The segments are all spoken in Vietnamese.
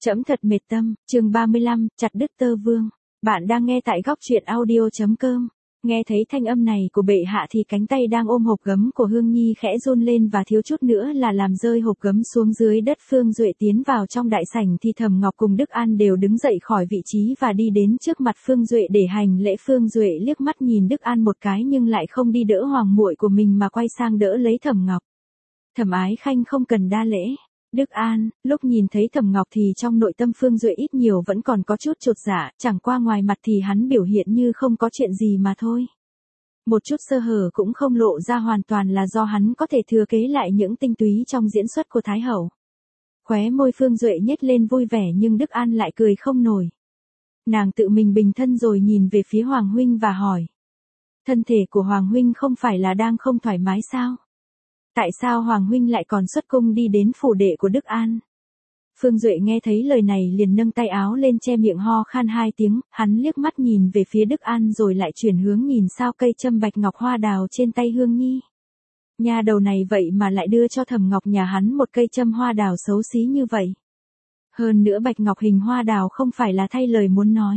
Trẫm thật mệt tâm, chương 35, chặt đứt tơ vương. Bạn đang nghe tại góc truyện audio.com. Nghe thấy thanh âm này của bệ hạ thì cánh tay đang ôm hộp gấm của Hương Nhi khẽ run lên và thiếu chút nữa là làm rơi hộp gấm xuống dưới đất. Phương Duệ tiến vào trong đại sảnh thì Thẩm Ngọc cùng Đức An đều đứng dậy khỏi vị trí và đi đến trước mặt Phương Duệ để hành lễ. Phương Duệ liếc mắt nhìn Đức An một cái nhưng lại không đi đỡ hoàng muội của mình mà quay sang đỡ lấy Thẩm Ngọc. Thẩm Ái Khanh không cần đa lễ. Đức An, lúc nhìn thấy Thẩm Ngọc thì trong nội tâm Phương Duệ ít nhiều vẫn còn có chút chột dạ, chẳng qua ngoài mặt thì hắn biểu hiện như không có chuyện gì mà thôi. Một chút sơ hở cũng không lộ ra, hoàn toàn là do hắn có thể thừa kế lại những tinh túy trong diễn xuất của Thái Hậu. Khóe môi Phương Duệ nhếch lên vui vẻ nhưng Đức An lại cười không nổi. Nàng tự mình bình thân rồi nhìn về phía Hoàng Huynh và hỏi. Thân thể của Hoàng Huynh không phải là đang không thoải mái sao? Tại sao Hoàng Huynh lại còn xuất cung đi đến phủ đệ của Đức An? Phương Duệ nghe thấy lời này liền nâng tay áo lên che miệng ho khan 2 tiếng, hắn liếc mắt nhìn về phía Đức An rồi lại chuyển hướng nhìn sao cây châm bạch ngọc hoa đào trên tay Hương Nhi. Nhà đầu này vậy mà lại đưa cho Thẩm Ngọc nhà hắn một cây châm hoa đào xấu xí như vậy. Hơn nữa bạch ngọc hình hoa đào không phải là thay lời muốn nói.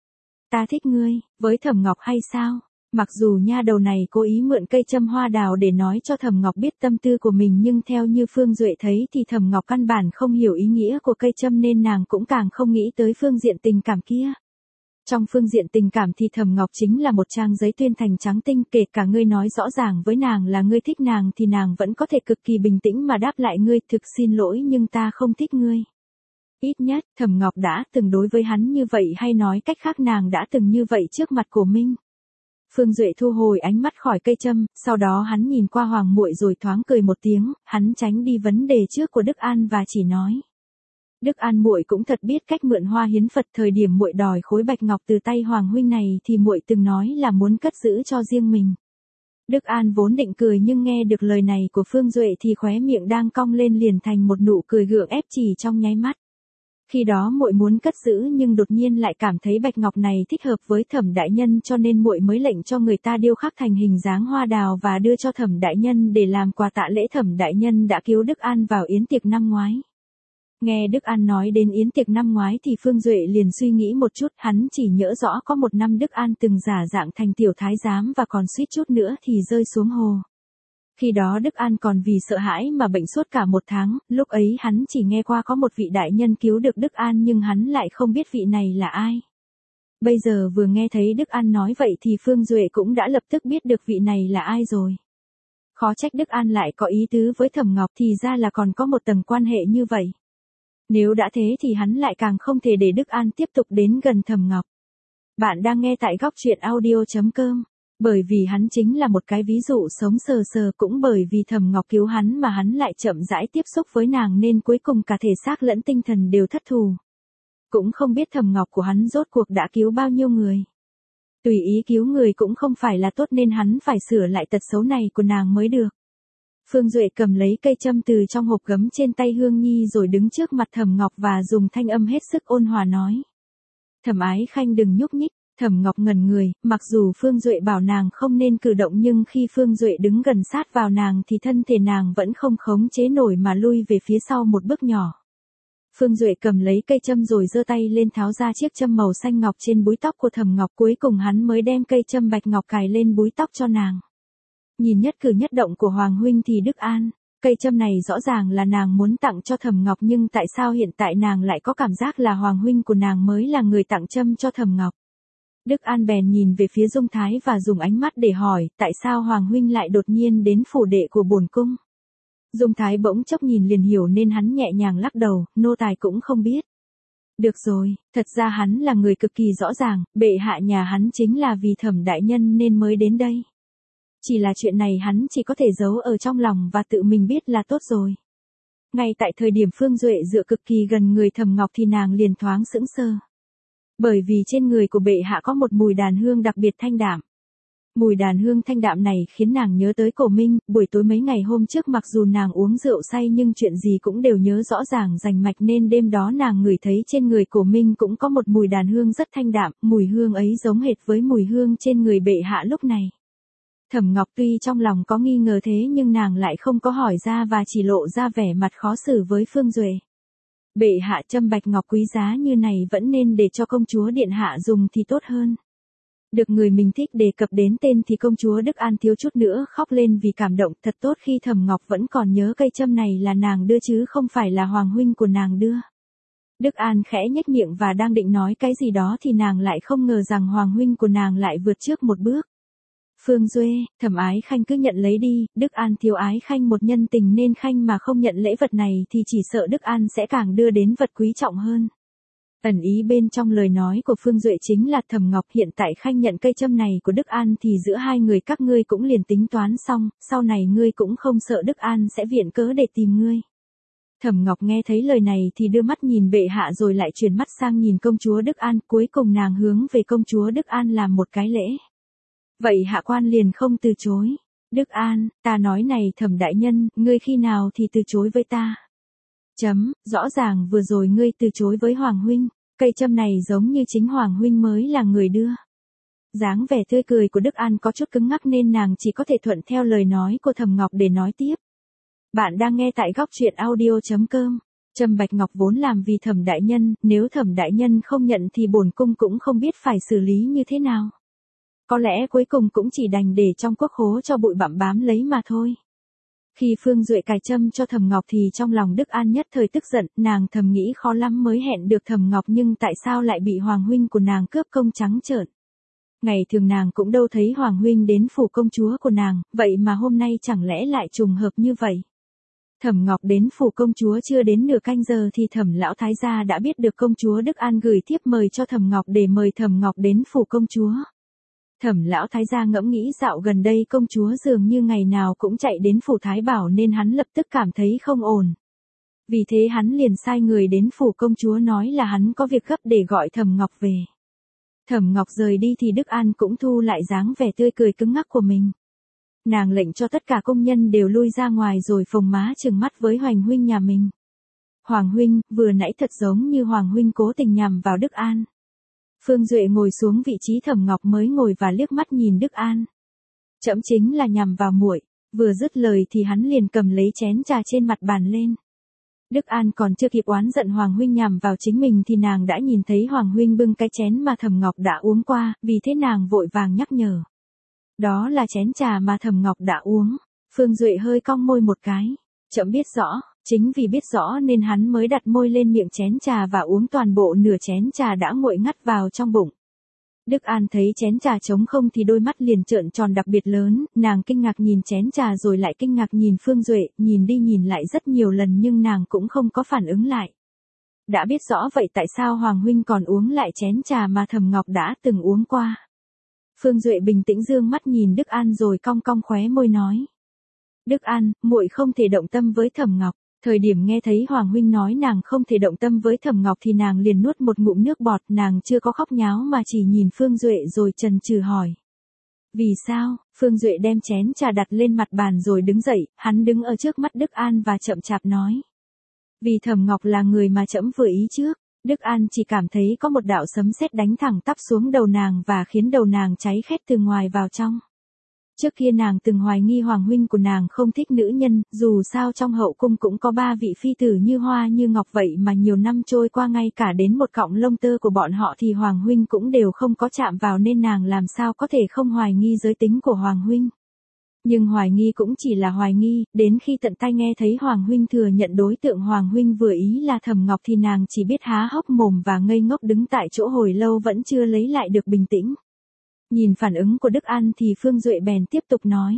Ta thích ngươi, với Thẩm Ngọc hay sao? Mặc dù nha đầu này cố ý mượn cây châm hoa đào để nói cho Thẩm Ngọc biết tâm tư của mình nhưng theo như Phương Duệ thấy thì Thẩm Ngọc căn bản không hiểu ý nghĩa của cây châm nên nàng cũng càng không nghĩ tới phương diện tình cảm kia. Trong phương diện tình cảm thì Thẩm Ngọc chính là một trang giấy tuyên thành trắng tinh, kể cả ngươi nói rõ ràng với nàng là ngươi thích nàng thì nàng vẫn có thể cực kỳ bình tĩnh mà đáp lại ngươi, thực xin lỗi nhưng ta không thích ngươi. Ít nhất, Thẩm Ngọc đã từng đối với hắn như vậy, hay nói cách khác nàng đã từng như vậy trước mặt của Minh. Phương Duệ thu hồi ánh mắt khỏi cây châm, sau đó hắn nhìn qua hoàng muội rồi thoáng cười một tiếng, hắn tránh đi vấn đề trước của Đức An và chỉ nói. Đức An muội cũng thật biết cách mượn hoa hiến Phật, thời điểm muội đòi khối bạch ngọc từ tay Hoàng Huynh này thì muội từng nói là muốn cất giữ cho riêng mình. Đức An vốn định cười nhưng nghe được lời này của Phương Duệ thì khóe miệng đang cong lên liền thành một nụ cười gượng ép chỉ trong nháy mắt. Khi đó muội muốn cất giữ nhưng đột nhiên lại cảm thấy bạch ngọc này thích hợp với Thẩm đại nhân cho nên muội mới lệnh cho người ta điêu khắc thành hình dáng hoa đào và đưa cho Thẩm đại nhân để làm quà tạ lễ. Thẩm đại nhân đã cứu Đức An vào yến tiệc năm ngoái. Nghe Đức An nói đến yến tiệc năm ngoái thì Phương Duệ liền suy nghĩ một chút, hắn chỉ nhớ rõ có một năm Đức An từng giả dạng thành tiểu thái giám và còn suýt chút nữa thì rơi xuống hồ. Khi đó Đức An còn vì sợ hãi mà bệnh sốt cả 1 tháng, lúc ấy hắn chỉ nghe qua có một vị đại nhân cứu được Đức An nhưng hắn lại không biết vị này là ai. Bây giờ vừa nghe thấy Đức An nói vậy thì Phương Duệ cũng đã lập tức biết được vị này là ai rồi. Khó trách Đức An lại có ý tứ với Thẩm Ngọc, thì ra là còn có một tầng quan hệ như vậy. Nếu đã thế thì hắn lại càng không thể để Đức An tiếp tục đến gần Thẩm Ngọc. Bạn đang nghe tại góc truyện audio.com. Bởi vì hắn chính là một cái ví dụ sống sờ sờ, cũng bởi vì Thẩm Ngọc cứu hắn mà hắn lại chậm rãi tiếp xúc với nàng nên cuối cùng cả thể xác lẫn tinh thần đều thất thù. Cũng không biết Thẩm Ngọc của hắn rốt cuộc đã cứu bao nhiêu người. Tùy ý cứu người cũng không phải là tốt nên hắn phải sửa lại tật xấu này của nàng mới được. Phương Duệ cầm lấy cây châm từ trong hộp gấm trên tay Hương Nhi rồi đứng trước mặt Thẩm Ngọc và dùng thanh âm hết sức ôn hòa nói. Thẩm Ái Khanh đừng nhúc nhích. Thẩm Ngọc ngẩn người, mặc dù Phương Duệ bảo nàng không nên cử động nhưng khi Phương Duệ đứng gần sát vào nàng thì thân thể nàng vẫn không khống chế nổi mà lui về phía sau một bước nhỏ. Phương Duệ cầm lấy cây châm rồi giơ tay lên tháo ra chiếc châm màu xanh ngọc trên búi tóc của Thẩm Ngọc, cuối cùng hắn mới đem cây châm bạch ngọc cài lên búi tóc cho nàng. Nhìn nhất cử nhất động của Hoàng Huynh thì Đức An, cây châm này rõ ràng là nàng muốn tặng cho Thẩm Ngọc nhưng tại sao hiện tại nàng lại có cảm giác là Hoàng Huynh của nàng mới là người tặng châm cho Thẩm Ngọc. Đức An bèn nhìn về phía Dung Thái và dùng ánh mắt để hỏi, tại sao Hoàng Huynh lại đột nhiên đến phủ đệ của bổn cung? Dung Thái bỗng chốc nhìn liền hiểu nên hắn nhẹ nhàng lắc đầu, nô tài cũng không biết. Được rồi, thật ra hắn là người cực kỳ rõ ràng, bệ hạ nhà hắn chính là vì Thẩm đại nhân nên mới đến đây. Chỉ là chuyện này hắn chỉ có thể giấu ở trong lòng và tự mình biết là tốt rồi. Ngay tại thời điểm Phương Duệ dựa cực kỳ gần người Thẩm Ngọc thì nàng liền thoáng sững sờ. Bởi vì trên người của bệ hạ có một mùi đàn hương đặc biệt thanh đạm. Mùi đàn hương thanh đạm này khiến nàng nhớ tới Cổ Minh, buổi tối mấy ngày hôm trước mặc dù nàng uống rượu say nhưng chuyện gì cũng đều nhớ rõ ràng rành mạch nên đêm đó nàng ngửi thấy trên người Cổ Minh cũng có một mùi đàn hương rất thanh đạm, mùi hương ấy giống hệt với mùi hương trên người bệ hạ lúc này. Thẩm Ngọc tuy trong lòng có nghi ngờ thế nhưng nàng lại không có hỏi ra và chỉ lộ ra vẻ mặt khó xử với Phương Duệ. Bệ hạ, châm bạch ngọc quý giá như này vẫn nên để cho công chúa điện hạ dùng thì tốt hơn. Được người mình thích đề cập đến tên thì công chúa Đức An thiếu chút nữa khóc lên vì cảm động. Thật tốt khi Thẩm Ngọc vẫn còn nhớ cây châm này là nàng đưa chứ không phải là hoàng huynh của nàng đưa. Đức An khẽ nhếch miệng và đang định nói cái gì đó thì nàng lại không ngờ rằng hoàng huynh của nàng lại vượt trước một bước. Phương Duệ, Thẩm Ái Khanh cứ nhận lấy đi, Đức An thiếu Ái Khanh một nhân tình nên Khanh mà không nhận lễ vật này thì chỉ sợ Đức An sẽ càng đưa đến vật quý trọng hơn. Ẩn ý bên trong lời nói của Phương Duệ chính là Thẩm Ngọc hiện tại Khanh nhận cây châm này của Đức An thì giữa hai người các ngươi cũng liền tính toán xong, sau này ngươi cũng không sợ Đức An sẽ viện cớ để tìm ngươi. Thẩm Ngọc nghe thấy lời này thì đưa mắt nhìn bệ hạ rồi lại chuyển mắt sang nhìn công chúa Đức An, cuối cùng nàng hướng về công chúa Đức An làm một cái lễ. Vậy hạ quan liền không từ chối. Đức An, ta nói này Thẩm đại nhân, ngươi khi nào thì từ chối với ta? Rõ ràng vừa rồi ngươi từ chối với Hoàng huynh, cây châm này giống như chính Hoàng huynh mới là người đưa. Dáng vẻ tươi cười của Đức An có chút cứng ngắc nên nàng chỉ có thể thuận theo lời nói của Thẩm Ngọc để nói tiếp. Bạn đang nghe tại góc truyện audio.com. Châm bạch ngọc vốn làm vì Thẩm đại nhân, nếu Thẩm đại nhân không nhận thì bổn cung cũng không biết phải xử lý như thế nào. Có lẽ cuối cùng cũng chỉ đành để trong quốc khố cho bụi bặm bám lấy mà thôi. Khi Phương Duệ cài châm cho Thẩm Ngọc thì trong lòng Đức An nhất thời tức giận, nàng thầm nghĩ khó lắm mới hẹn được Thẩm Ngọc nhưng tại sao lại bị Hoàng huynh của nàng cướp công trắng trợn. Ngày thường nàng cũng đâu thấy Hoàng huynh đến phủ công chúa của nàng, vậy mà hôm nay chẳng lẽ lại trùng hợp như vậy. Thẩm Ngọc đến phủ công chúa chưa đến nửa canh giờ thì Thẩm lão thái gia đã biết được công chúa Đức An gửi thiếp mời cho Thẩm Ngọc để mời Thẩm Ngọc đến phủ công chúa. Thẩm lão thái gia ngẫm nghĩ dạo gần đây công chúa dường như ngày nào cũng chạy đến phủ Thái Bảo nên hắn lập tức cảm thấy không ổn. Vì thế hắn liền sai người đến phủ công chúa nói là hắn có việc gấp để gọi Thẩm Ngọc về. Thẩm Ngọc rời đi thì Đức An cũng thu lại dáng vẻ tươi cười cứng ngắc của mình. Nàng lệnh cho tất cả công nhân đều lui ra ngoài rồi phồng má trừng mắt với Hoành huynh nhà mình. Hoàng huynh, vừa nãy thật giống như Hoàng huynh cố tình nhằm vào Đức An. Phương Duệ ngồi xuống vị trí Thẩm Ngọc mới ngồi và liếc mắt nhìn Đức An. Trẫm chính là nhằm vào muội. Vừa dứt lời thì hắn liền cầm lấy chén trà trên mặt bàn lên. Đức An còn chưa kịp oán giận Hoàng huynh nhằm vào chính mình thì nàng đã nhìn thấy Hoàng huynh bưng cái chén mà Thẩm Ngọc đã uống qua, vì thế nàng vội vàng nhắc nhở. Đó là chén trà mà Thẩm Ngọc đã uống. Phương Duệ hơi cong môi một cái. Trẫm biết rõ, chính vì biết rõ nên hắn mới đặt môi lên miệng chén trà và uống toàn bộ nửa chén trà đã nguội ngắt vào trong bụng. Đức An thấy chén trà trống không thì đôi mắt liền trợn tròn đặc biệt lớn, nàng kinh ngạc nhìn chén trà rồi lại kinh ngạc nhìn Phương Duệ, nhìn đi nhìn lại rất nhiều lần nhưng nàng cũng không có phản ứng lại. Đã biết rõ vậy tại sao Hoàng huynh còn uống lại chén trà mà Thẩm Ngọc đã từng uống qua. Phương Duệ bình tĩnh dương mắt nhìn Đức An rồi cong cong khóe môi nói. Đức An, muội không thể động tâm với Thẩm Ngọc. Thời điểm nghe thấy Hoàng huynh nói nàng không thể động tâm với Thẩm Ngọc thì nàng liền nuốt một ngụm nước bọt, nàng chưa có khóc nháo mà chỉ nhìn Phương Duệ rồi chần chừ hỏi. Vì sao? Phương Duệ đem chén trà đặt lên mặt bàn rồi đứng dậy, hắn đứng ở trước mắt Đức An và chậm chạp nói. Vì Thẩm Ngọc là người mà trẫm vừa ý trước. Đức An chỉ cảm thấy có một đạo sấm sét đánh thẳng tắp xuống đầu nàng và khiến đầu nàng cháy khét từ ngoài vào trong. Trước kia nàng từng hoài nghi Hoàng huynh của nàng không thích nữ nhân, dù sao trong hậu cung cũng có 3 vị phi tử như hoa như ngọc vậy mà nhiều năm trôi qua ngay cả đến một cọng lông tơ của bọn họ thì Hoàng huynh cũng đều không có chạm vào nên nàng làm sao có thể không hoài nghi giới tính của Hoàng huynh. Nhưng hoài nghi cũng chỉ là hoài nghi, đến khi tận tay nghe thấy Hoàng huynh thừa nhận đối tượng Hoàng huynh vừa ý là Thẩm Ngọc thì nàng chỉ biết há hốc mồm và ngây ngốc đứng tại chỗ hồi lâu vẫn chưa lấy lại được bình tĩnh. Nhìn phản ứng của Đức An thì Phương Duệ bèn tiếp tục nói.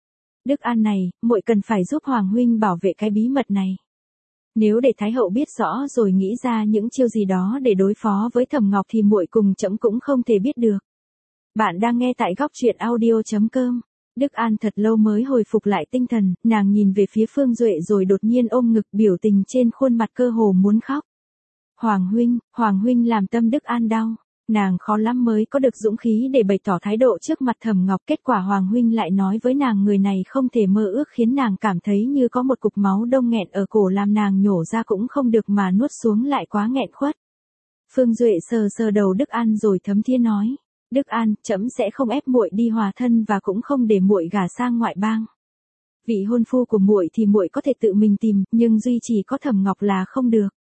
Đức An này, muội cần phải giúp Hoàng huynh bảo vệ cái bí mật này. Nếu để Thái hậu biết rõ rồi nghĩ ra những chiêu gì đó để đối phó với Thẩm Ngọc thì muội cùng trẫm cũng không thể biết được. Bạn đang nghe tại góc truyện audio.com. Đức An thật lâu mới hồi phục lại tinh thần, nàng nhìn về phía Phương Duệ rồi đột nhiên ôm ngực biểu tình trên khuôn mặt cơ hồ muốn khóc. Hoàng huynh làm tâm Đức An đau. Nàng khó lắm mới có được dũng khí để bày tỏ thái độ trước mặt Thẩm Ngọc, kết quả Hoàng huynh lại nói với nàng người này không thể mơ ước khiến nàng cảm thấy như có một cục máu đông nghẹn ở cổ làm nàng nhổ ra cũng không được mà nuốt xuống lại quá nghẹn khuất. Phương Duệ sờ sờ đầu Đức An rồi thấm thía nói. Đức An, trẫm sẽ không ép muội đi hòa thân và cũng không để muội gả sang ngoại bang. Vị hôn phu của muội thì muội có thể tự mình tìm, nhưng duy chỉ có Thẩm Ngọc là không được.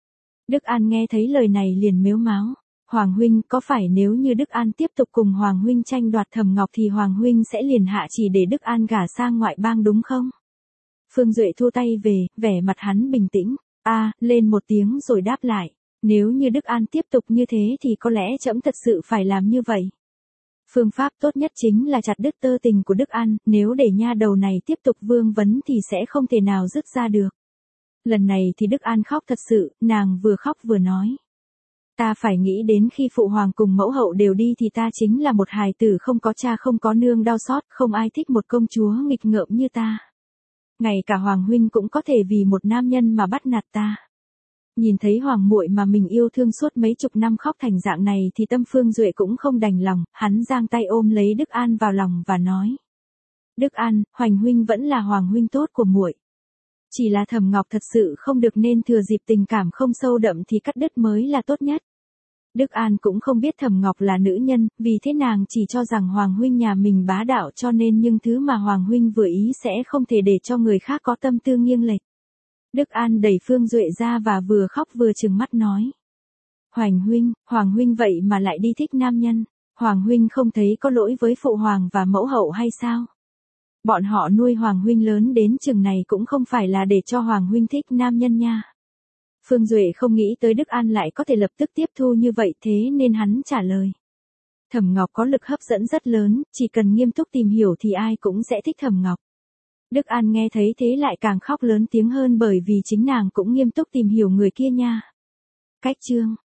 Đức An nghe thấy lời này liền mếu máo. Hoàng huynh, có phải nếu như Đức An tiếp tục cùng Hoàng huynh tranh đoạt Thẩm Ngọc thì Hoàng huynh sẽ liền hạ chỉ để Đức An gả sang ngoại bang đúng không? Phương Duệ thu tay về, vẻ mặt hắn bình tĩnh. Lên một tiếng rồi đáp lại. Nếu như Đức An tiếp tục như thế thì có lẽ trẫm thật sự phải làm như vậy. Phương pháp tốt nhất chính là chặt đứt tơ tình của Đức An, nếu để nha đầu này tiếp tục vương vấn thì sẽ không thể nào dứt ra được. Lần này thì Đức An khóc thật sự, nàng vừa khóc vừa nói. Ta phải nghĩ đến khi phụ hoàng cùng mẫu hậu đều đi thì ta chính là một hài tử không có cha không có nương đau xót, không ai thích một công chúa nghịch ngợm như ta. Ngay cả Hoàng huynh cũng có thể vì một nam nhân mà bắt nạt ta. Nhìn thấy Hoàng muội mà mình yêu thương suốt mấy chục năm khóc thành dạng này thì tâm Phương Duệ cũng không đành lòng, hắn giang tay ôm lấy Đức An vào lòng và nói. Đức An, Hoành huynh vẫn là Hoàng huynh tốt của muội. Chỉ là Thẩm Ngọc thật sự không được nên thừa dịp tình cảm không sâu đậm thì cắt đứt mới là tốt nhất. Đức An cũng không biết Thẩm Ngọc là nữ nhân, vì thế nàng chỉ cho rằng Hoàng huynh nhà mình bá đạo cho nên những thứ mà Hoàng huynh vừa ý sẽ không thể để cho người khác có tâm tư nghiêng lệch. Đức An đẩy Phương Duệ ra và vừa khóc vừa trừng mắt nói. Hoàng huynh vậy mà lại đi thích nam nhân, Hoàng huynh không thấy có lỗi với phụ hoàng và mẫu hậu hay sao? Bọn họ nuôi Hoàng huynh lớn đến chừng này cũng không phải là để cho Hoàng huynh thích nam nhân nha. Phương Duệ không nghĩ tới Đức An lại có thể lập tức tiếp thu như vậy thế nên hắn trả lời. Thẩm Ngọc có lực hấp dẫn rất lớn, chỉ cần nghiêm túc tìm hiểu thì ai cũng sẽ thích Thẩm Ngọc. Đức An nghe thấy thế lại càng khóc lớn tiếng hơn bởi vì chính nàng cũng nghiêm túc tìm hiểu người kia nha. Cách chương